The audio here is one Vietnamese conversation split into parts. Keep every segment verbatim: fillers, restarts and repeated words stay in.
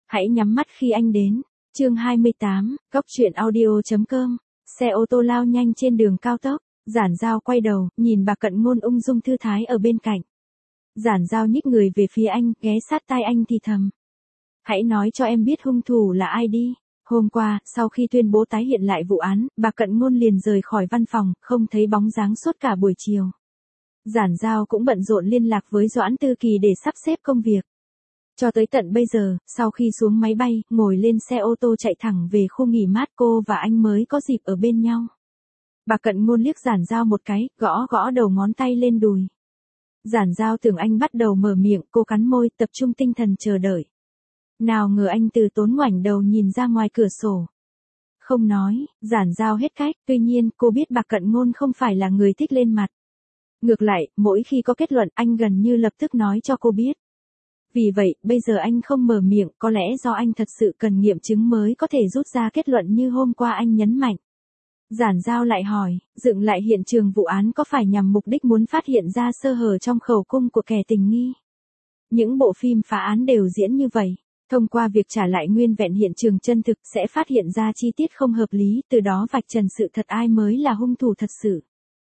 Hãy nhắm mắt khi anh đến. Chương hai mươi tám, Cốc truyện audio.com. Xe ô tô lao nhanh trên đường cao tốc, Giản Giao quay đầu, nhìn Bạc Cận Ngôn ung dung thư thái ở bên cạnh. Giản Giao nhích người về phía anh, ghé sát tai anh thì thầm. Hãy nói cho em biết hung thủ là ai đi. Hôm qua, sau khi tuyên bố tái hiện lại vụ án, Bạc Cận Ngôn liền rời khỏi văn phòng, không thấy bóng dáng suốt cả buổi chiều. Giản Giao cũng bận rộn liên lạc với Doãn Tư Kỳ để sắp xếp công việc. Cho tới tận bây giờ, sau khi xuống máy bay, ngồi lên xe ô tô chạy thẳng về khu nghỉ mát, cô và anh mới có dịp ở bên nhau. Bạc Cận Ngôn liếc Giản Giao một cái, gõ gõ đầu ngón tay lên đùi. Giản Giao tưởng anh bắt đầu mở miệng, cô cắn môi, tập trung tinh thần chờ đợi. Nào ngờ anh từ tốn ngoảnh đầu nhìn ra ngoài cửa sổ. Không nói, Giản Giao hết cách, tuy nhiên cô biết Bạc Cận Ngôn không phải là người thích lên mặt. Ngược lại, mỗi khi có kết luận anh gần như lập tức nói cho cô biết. Vì vậy, bây giờ anh không mở miệng, có lẽ do anh thật sự cần nghiệm chứng mới có thể rút ra kết luận như hôm qua anh nhấn mạnh. Giản Giao lại hỏi, dựng lại hiện trường vụ án có phải nhằm mục đích muốn phát hiện ra sơ hở trong khẩu cung của kẻ tình nghi? Những bộ phim phá án đều diễn như vậy. Thông qua việc trả lại nguyên vẹn hiện trường chân thực sẽ phát hiện ra chi tiết không hợp lý, từ đó vạch trần sự thật ai mới là hung thủ thật sự.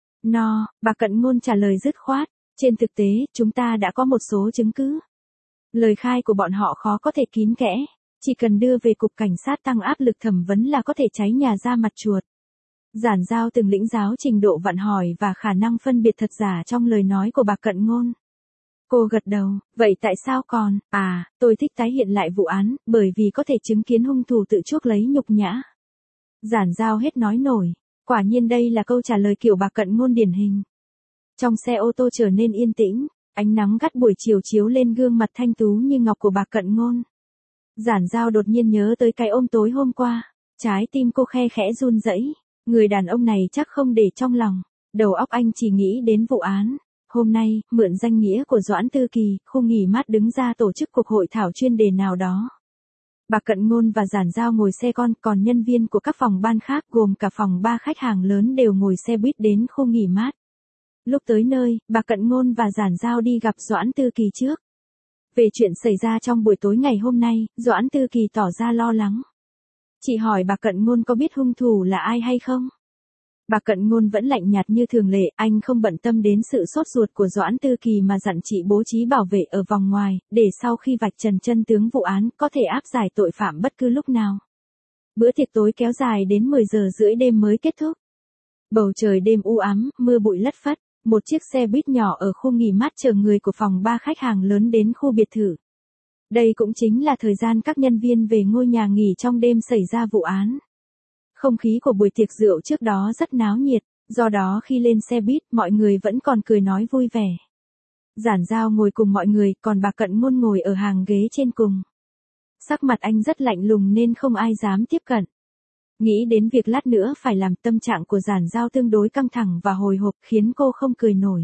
No, Bạc Cận Ngôn trả lời dứt khoát. Trên thực tế, chúng ta đã có một số chứng cứ. Lời khai của bọn họ khó có thể kín kẽ, chỉ cần đưa về cục cảnh sát tăng áp lực thẩm vấn là có thể cháy nhà ra mặt chuột. Giản Giao từng lĩnh giáo trình độ vặn hỏi và khả năng phân biệt thật giả trong lời nói của Bạc Cận Ngôn. Cô gật đầu, vậy tại sao còn, à, tôi thích tái hiện lại vụ án, bởi vì có thể chứng kiến hung thủ tự chuốc lấy nhục nhã. Giản Giao hết nói nổi, quả nhiên đây là câu trả lời kiểu Bạc Cận Ngôn điển hình. Trong xe ô tô trở nên yên tĩnh. Ánh nắng gắt buổi chiều chiếu lên gương mặt thanh tú như ngọc của Bạc Cận Ngôn. Giản Giao đột nhiên nhớ tới cái ôm tối hôm qua. Trái tim cô khe khẽ run rẩy. Người đàn ông này chắc không để trong lòng. Đầu óc anh chỉ nghĩ đến vụ án. Hôm nay, mượn danh nghĩa của Doãn Tư Kỳ, khu nghỉ mát đứng ra tổ chức cuộc hội thảo chuyên đề nào đó. Bạc Cận Ngôn và Giản Giao ngồi xe con, còn nhân viên của các phòng ban khác gồm cả phòng ba khách hàng lớn đều ngồi xe buýt đến khu nghỉ mát. Lúc tới nơi, Bạc Cận Ngôn và Giản Giao đi gặp Doãn Tư Kỳ trước. Về chuyện xảy ra trong buổi tối ngày hôm nay, Doãn Tư Kỳ tỏ ra lo lắng. Chị hỏi Bạc Cận Ngôn có biết hung thủ là ai hay không? Bạc Cận Ngôn vẫn lạnh nhạt như thường lệ, anh không bận tâm đến sự sốt ruột của Doãn Tư Kỳ mà dặn chị bố trí bảo vệ ở vòng ngoài, để sau khi vạch trần chân tướng vụ án, có thể áp giải tội phạm bất cứ lúc nào. Bữa tiệc tối kéo dài đến mười giờ rưỡi đêm mới kết thúc. Bầu trời đêm u ám, mưa bụi lất phất. Một chiếc xe buýt nhỏ ở khu nghỉ mát chờ người của phòng ba khách hàng lớn đến khu biệt thự. Đây cũng chính là thời gian các nhân viên về ngôi nhà nghỉ trong đêm xảy ra vụ án. Không khí của buổi tiệc rượu trước đó rất náo nhiệt, do đó khi lên xe buýt mọi người vẫn còn cười nói vui vẻ. Giản Giao ngồi cùng mọi người, còn Bạc Cận Ngôn ngồi ở hàng ghế trên cùng. Sắc mặt anh rất lạnh lùng nên không ai dám tiếp cận. Nghĩ đến việc lát nữa phải làm, tâm trạng của Giản Giao tương đối căng thẳng và hồi hộp khiến cô không cười nổi.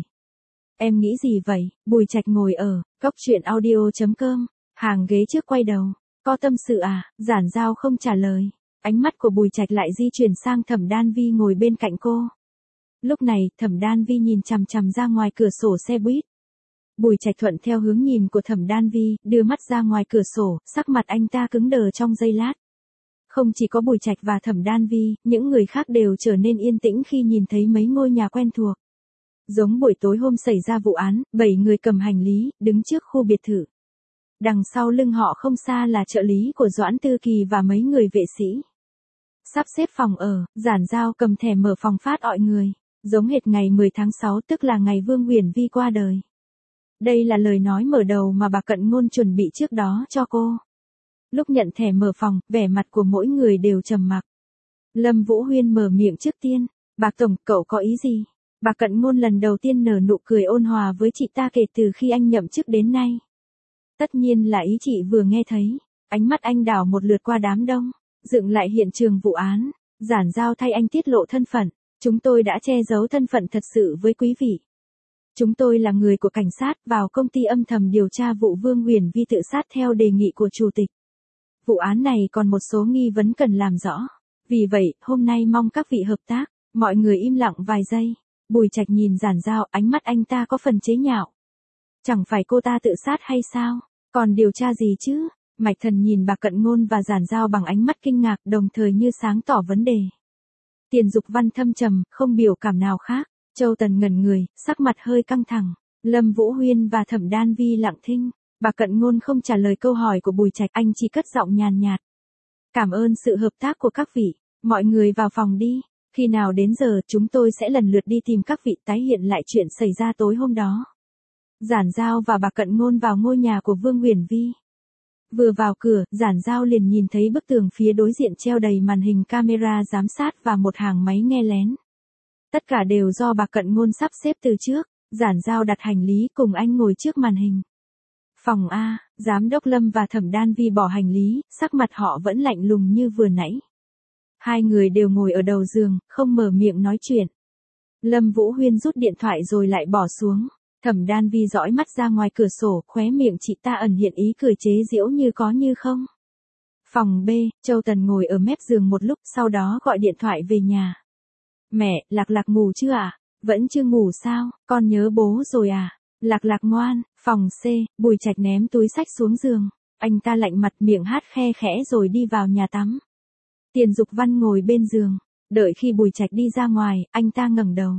Em nghĩ gì vậy? Bùi Trạch ngồi ở Cốc truyện audio.com, hàng ghế trước quay đầu. Có tâm sự à? Giản Giao không trả lời. Ánh mắt của Bùi Trạch lại di chuyển sang Thẩm Đan Vi ngồi bên cạnh cô. Lúc này, Thẩm Đan Vi nhìn chằm chằm ra ngoài cửa sổ xe buýt. Bùi Trạch thuận theo hướng nhìn của Thẩm Đan Vi, đưa mắt ra ngoài cửa sổ, sắc mặt anh ta cứng đờ trong giây lát. Không chỉ có Bùi Trạch và Thẩm Đan Vi, những người khác đều trở nên yên tĩnh khi nhìn thấy mấy ngôi nhà quen thuộc. Giống buổi tối hôm xảy ra vụ án, bảy người cầm hành lý, đứng trước khu biệt thự. Đằng sau lưng họ không xa là trợ lý của Doãn Tư Kỳ và mấy người vệ sĩ. Sắp xếp phòng ở, Giản Giao cầm thẻ mở phòng phát mọi người, giống hệt ngày mười tháng sáu tức là ngày Vương Uyển Vi qua đời. Đây là lời nói mở đầu mà Bạc Cận Ngôn chuẩn bị trước đó cho cô. Lúc nhận thẻ mở phòng, vẻ mặt của mỗi người đều trầm mặc. Lâm Vũ Huyên mở miệng trước tiên. Bạc Tổng, cậu có ý gì? Bạc Cận Ngôn lần đầu tiên nở nụ cười ôn hòa với chị ta kể từ khi anh nhậm chức đến nay. Tất nhiên là ý chị vừa nghe thấy. Ánh mắt anh đảo một lượt qua đám đông. Dựng lại hiện trường vụ án. Giản Giao thay anh tiết lộ thân phận. Chúng tôi đã che giấu thân phận thật sự với quý vị. Chúng tôi là người của cảnh sát vào công ty âm thầm điều tra vụ Vương Uyển Vi tự sát theo đề nghị của chủ tịch. Vụ án này còn một số nghi vấn cần làm rõ. Vì vậy, hôm nay mong các vị hợp tác. Mọi người im lặng vài giây. Bùi Trạch nhìn Giản Giao, ánh mắt anh ta có phần chế nhạo. Chẳng phải cô ta tự sát hay sao? Còn điều tra gì chứ? Mạch Thần nhìn Bạc Cận Ngôn và Giản Giao bằng ánh mắt kinh ngạc, đồng thời như sáng tỏ vấn đề. Tiền Dục Văn thâm trầm, không biểu cảm nào khác. Châu Tần ngẩn người, sắc mặt hơi căng thẳng. Lâm Vũ Huyên và Thẩm Đan Vi lặng thinh. Bạc Cận Ngôn không trả lời câu hỏi của Bùi Trạch, anh chỉ cất giọng nhàn nhạt. Cảm ơn sự hợp tác của các vị, mọi người vào phòng đi. Khi nào đến giờ, chúng tôi sẽ lần lượt đi tìm các vị tái hiện lại chuyện xảy ra tối hôm đó. Giản Giao và Bạc Cận Ngôn vào ngôi nhà của Vương Uyển Vi. Vừa vào cửa, Giản Giao liền nhìn thấy bức tường phía đối diện treo đầy màn hình camera giám sát và một hàng máy nghe lén. Tất cả đều do Bạc Cận Ngôn sắp xếp từ trước. Giản Giao đặt hành lý cùng anh ngồi trước màn hình. Phòng A, Giám đốc Lâm và Thẩm Đan Vi bỏ hành lý, sắc mặt họ vẫn lạnh lùng như vừa nãy. Hai người đều ngồi ở đầu giường, không mở miệng nói chuyện. Lâm Vũ Huyên rút điện thoại rồi lại bỏ xuống. Thẩm Đan Vi dõi mắt ra ngoài cửa sổ, khóe miệng chị ta ẩn hiện ý cười chế giễu như có như không. Phòng B, Châu Tần ngồi ở mép giường một lúc, sau đó gọi điện thoại về nhà. Mẹ, Lạc Lạc ngủ chưa ạ? À? Vẫn chưa ngủ sao, con nhớ bố rồi à? Lạc Lạc ngoan. Phòng C, Bùi Trạch ném túi xách xuống giường. Anh ta lạnh mặt, miệng hát khe khẽ rồi đi vào nhà tắm. Tiền Dục Văn ngồi bên giường. Đợi khi Bùi Trạch đi ra ngoài, anh ta ngẩng đầu.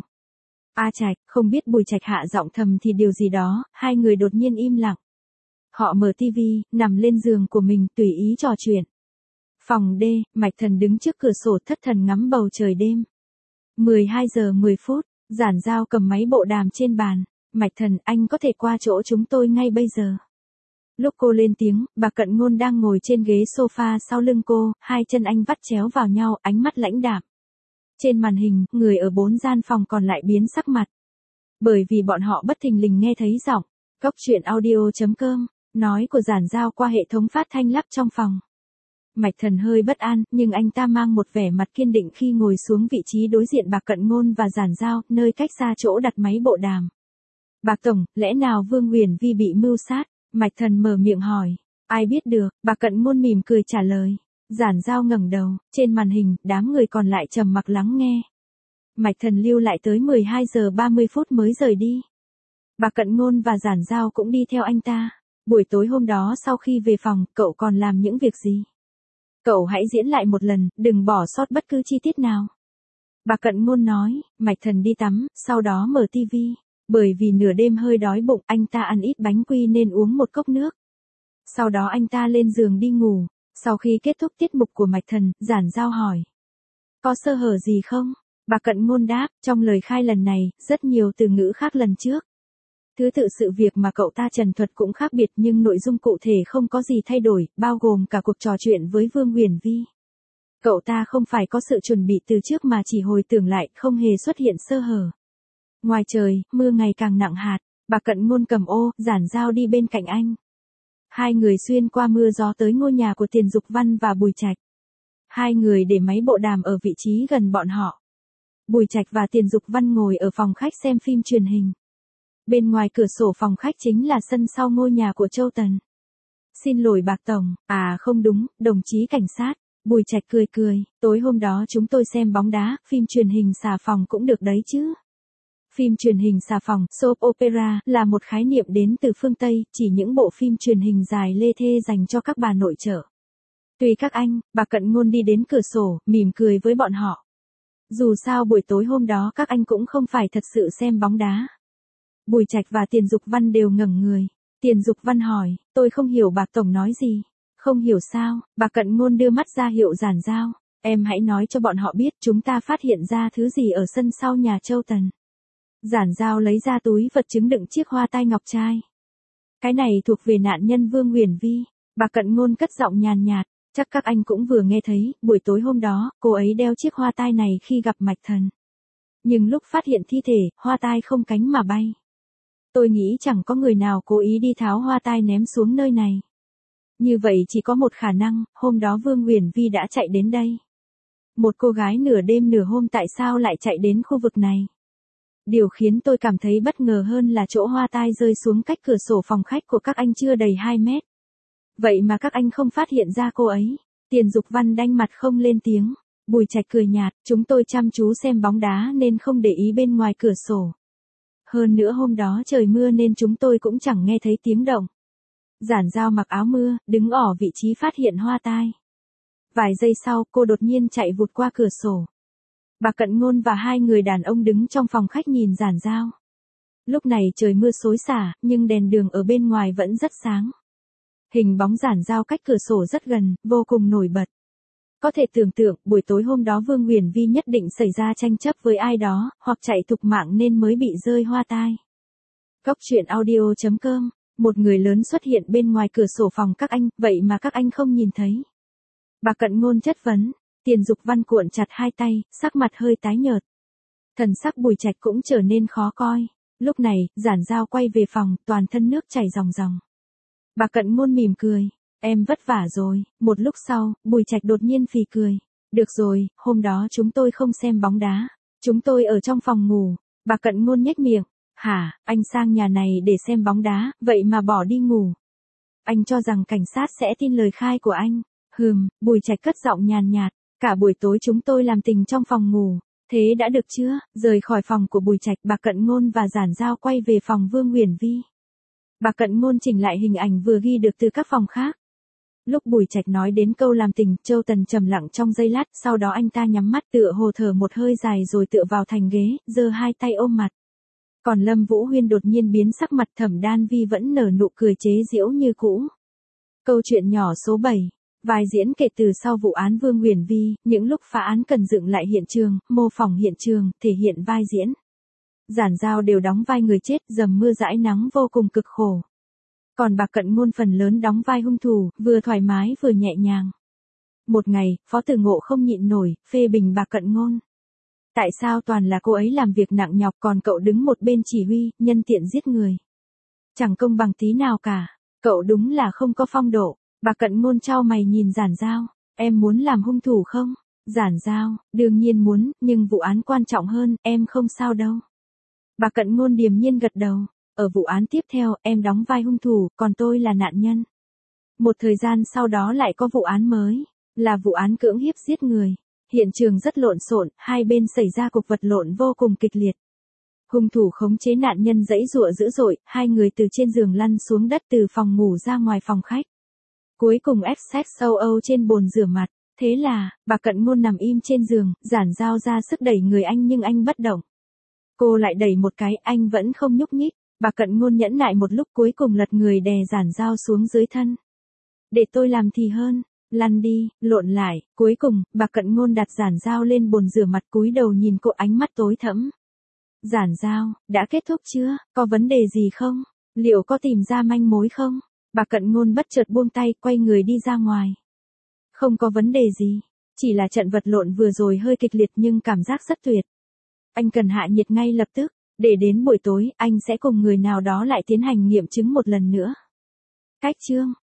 A Trạch, không biết Bùi Trạch hạ giọng thầm thì điều gì đó, hai người đột nhiên im lặng. Họ mở tivi, nằm lên giường của mình, tùy ý trò chuyện. Phòng D, Mạch Thần đứng trước cửa sổ thất thần ngắm bầu trời đêm. mười hai giờ mười phút, Giản Giao cầm máy bộ đàm trên bàn. Mạch Thần, anh có thể qua chỗ chúng tôi ngay bây giờ. Lúc cô lên tiếng, Bạc Cận Ngôn đang ngồi trên ghế sofa sau lưng cô, hai chân anh vắt chéo vào nhau, ánh mắt lãnh đạm. Trên màn hình, người ở bốn gian phòng còn lại biến sắc mặt. Bởi vì bọn họ bất thình lình nghe thấy giọng. Cốc truyện audio chấm com, nói của Giản Giao qua hệ thống phát thanh lắp trong phòng. Mạch Thần hơi bất an, nhưng anh ta mang một vẻ mặt kiên định khi ngồi xuống vị trí đối diện Bạc Cận Ngôn và Giản Giao, nơi cách xa chỗ đặt máy bộ đàm. Bạc Tổng, lẽ nào Vương Uyển Vi bị mưu sát? Mạch Thần mở miệng hỏi. Ai biết được, Bạc Cận Ngôn mỉm cười trả lời. Giản Giao ngẩng đầu, trên màn hình, đám người còn lại trầm mặc lắng nghe. Mạch Thần lưu lại tới mười hai giờ ba mươi phút mới rời đi. Bạc Cận Ngôn và Giản Giao cũng đi theo anh ta. Buổi tối hôm đó sau khi về phòng, cậu còn làm những việc gì? Cậu hãy diễn lại một lần, đừng bỏ sót bất cứ chi tiết nào. Bạc Cận Ngôn nói. Mạch Thần đi tắm, sau đó mở tivi. Bởi vì nửa đêm hơi đói bụng, anh ta ăn ít bánh quy nên uống một cốc nước. Sau đó anh ta lên giường đi ngủ. Sau khi kết thúc tiết mục của Mạch Thần, Giản Giao hỏi. Có sơ hở gì không? Bạc Cận Ngôn đáp, trong lời khai lần này, rất nhiều từ ngữ khác lần trước. Thứ tự sự việc mà cậu ta trần thuật cũng khác biệt nhưng nội dung cụ thể không có gì thay đổi, bao gồm cả cuộc trò chuyện với Vương Uyển Vi. Cậu ta không phải có sự chuẩn bị từ trước mà chỉ hồi tưởng lại, không hề xuất hiện sơ hở. Ngoài trời, mưa ngày càng nặng hạt, Bạc Cận Ngôn cầm ô, Giản Giao đi bên cạnh anh. Hai người xuyên qua mưa gió tới ngôi nhà của Tiền Dục Văn và Bùi Trạch. Hai người để máy bộ đàm ở vị trí gần bọn họ. Bùi Trạch và Tiền Dục Văn ngồi ở phòng khách xem phim truyền hình. Bên ngoài cửa sổ phòng khách chính là sân sau ngôi nhà của Châu Tần. Xin lỗi Bạc Tổng, à không đúng, đồng chí cảnh sát. Bùi Trạch cười cười, tối hôm đó chúng tôi xem bóng đá, phim truyền hình xà phòng cũng được đấy chứ. Phim truyền hình xà phòng, soap opera, là một khái niệm đến từ phương Tây, chỉ những bộ phim truyền hình dài lê thê dành cho các bà nội trợ. Tùy các anh, Bạc Cận Ngôn đi đến cửa sổ, mỉm cười với bọn họ. Dù sao buổi tối hôm đó các anh cũng không phải thật sự xem bóng đá. Bùi Trạch và Tiền Dục Văn đều ngẩng người. Tiền Dục Văn hỏi, tôi không hiểu Bạc Tổng nói gì. Không hiểu sao? Bạc Cận Ngôn đưa mắt ra hiệu Giản Giao. Em hãy nói cho bọn họ biết chúng ta phát hiện ra thứ gì ở sân sau nhà Châu Tần. Giản Giao lấy ra túi vật chứng đựng chiếc hoa tai ngọc trai. Cái này thuộc về nạn nhân Vương Uyển Vi. Bạc Cận Ngôn cất giọng nhàn nhạt. Chắc các anh cũng vừa nghe thấy, buổi tối hôm đó, cô ấy đeo chiếc hoa tai này khi gặp Mạch Thần. Nhưng lúc phát hiện thi thể, hoa tai không cánh mà bay. Tôi nghĩ chẳng có người nào cố ý đi tháo hoa tai ném xuống nơi này. Như vậy chỉ có một khả năng, hôm đó Vương Uyển Vi đã chạy đến đây. Một cô gái nửa đêm nửa hôm tại sao lại chạy đến khu vực này? Điều khiến tôi cảm thấy bất ngờ hơn là chỗ hoa tai rơi xuống cách cửa sổ phòng khách của các anh chưa đầy hai mét. Vậy mà các anh không phát hiện ra cô ấy. Tiền Dục Văn đanh mặt không lên tiếng. Bùi Trạch cười nhạt, chúng tôi chăm chú xem bóng đá nên không để ý bên ngoài cửa sổ. Hơn nữa hôm đó trời mưa nên chúng tôi cũng chẳng nghe thấy tiếng động. Giản Giao mặc áo mưa, đứng ở vị trí phát hiện hoa tai. Vài giây sau, cô đột nhiên chạy vụt qua cửa sổ. Bà Cận Ngôn và hai người đàn ông đứng trong phòng khách nhìn Giản Giao. Lúc này trời mưa xối xả, nhưng đèn đường ở bên ngoài vẫn rất sáng. Hình bóng Giản Giao cách cửa sổ rất gần, vô cùng nổi bật. Có thể tưởng tượng, buổi tối hôm đó Vương Uyển Vi nhất định xảy ra tranh chấp với ai đó, hoặc chạy thục mạng nên mới bị rơi hoa tai. Góc truyện audio chấm com, một người lớn xuất hiện bên ngoài cửa sổ phòng các anh, vậy mà các anh không nhìn thấy. Bà Cận Ngôn chất vấn, Tiền Dục Văn cuộn chặt hai tay, sắc mặt hơi tái nhợt. Thần sắc Bùi Trạch cũng trở nên khó coi. Lúc này, Giản Giao quay về phòng, toàn thân nước chảy ròng ròng. Bà Cận Ngôn mỉm cười, em vất vả rồi. Một lúc sau, Bùi Trạch đột nhiên phì cười. Được rồi, hôm đó chúng tôi không xem bóng đá. Chúng tôi ở trong phòng ngủ. Bà Cận Ngôn nhếch miệng. Hả, anh sang nhà này để xem bóng đá, vậy mà bỏ đi ngủ. Anh cho rằng cảnh sát sẽ tin lời khai của anh. Hừm, Bùi Trạch cất giọng nhàn nhạt. Cả buổi tối chúng tôi làm tình trong phòng ngủ. Thế đã được chưa? Rời khỏi phòng của Bùi Trạch, bà Cận Ngôn và Giản Giao quay về phòng Vương Uyển Vi. Bà Cận Ngôn chỉnh lại hình ảnh vừa ghi được từ các phòng khác. Lúc Bùi Trạch nói đến câu làm tình, Châu Tần trầm lặng trong giây lát, sau đó anh ta nhắm mắt tựa hồ thở một hơi dài rồi tựa vào thành ghế, giơ hai tay ôm mặt. Còn Lâm Vũ Huyên đột nhiên biến sắc mặt, Thẩm Đan Vi vẫn nở nụ cười chế giễu như cũ. Câu chuyện nhỏ số bảy. Vai diễn kể từ sau vụ án Vương Uyển Vi, những lúc phá án cần dựng lại hiện trường, mô phỏng hiện trường, thể hiện vai diễn. Giản Giao đều đóng vai người chết, dầm mưa dãi nắng vô cùng cực khổ. Còn bà Cận Ngôn phần lớn đóng vai hung thủ, vừa thoải mái vừa nhẹ nhàng. Một ngày, Phó Tử Ngộ không nhịn nổi, phê bình bà Cận Ngôn. Tại sao toàn là cô ấy làm việc nặng nhọc còn cậu đứng một bên chỉ huy, nhân tiện giết người. Chẳng công bằng tí nào cả, cậu đúng là không có phong độ. Bà Cận Ngôn chau mày nhìn Giản Giao, em muốn làm hung thủ không? Giản Giao, đương nhiên muốn, nhưng vụ án quan trọng hơn, em không sao đâu. Bà Cận Ngôn điềm nhiên gật đầu, ở vụ án tiếp theo, em đóng vai hung thủ, còn tôi là nạn nhân. Một thời gian sau đó lại có vụ án mới, là vụ án cưỡng hiếp giết người. Hiện trường rất lộn xộn, hai bên xảy ra cuộc vật lộn vô cùng kịch liệt. Hung thủ khống chế nạn nhân giãy giụa dữ dội, hai người từ trên giường lăn xuống đất từ phòng ngủ ra ngoài phòng khách. Cuối cùng ép sex âu âu trên bồn rửa mặt, thế là, bà Cận Ngôn nằm im trên giường, Giản Giao ra sức đẩy người anh nhưng anh bất động. Cô lại đẩy một cái, anh vẫn không nhúc nhích, bà Cận Ngôn nhẫn nại một lúc cuối cùng lật người đè Giản Giao xuống dưới thân. Để tôi làm thì hơn, lăn đi, lộn lại, cuối cùng, bà Cận Ngôn đặt Giản Giao lên bồn rửa mặt cúi đầu nhìn cô ánh mắt tối thẫm. Giản Giao, đã kết thúc chưa, có vấn đề gì không? Liệu có tìm ra manh mối không? Bà Cận Ngôn bất chợt buông tay, quay người đi ra ngoài. Không có vấn đề gì, chỉ là trận vật lộn vừa rồi hơi kịch liệt nhưng cảm giác rất tuyệt. Anh cần hạ nhiệt ngay lập tức, để đến buổi tối, anh sẽ cùng người nào đó lại tiến hành nghiệm chứng một lần nữa. Cách chương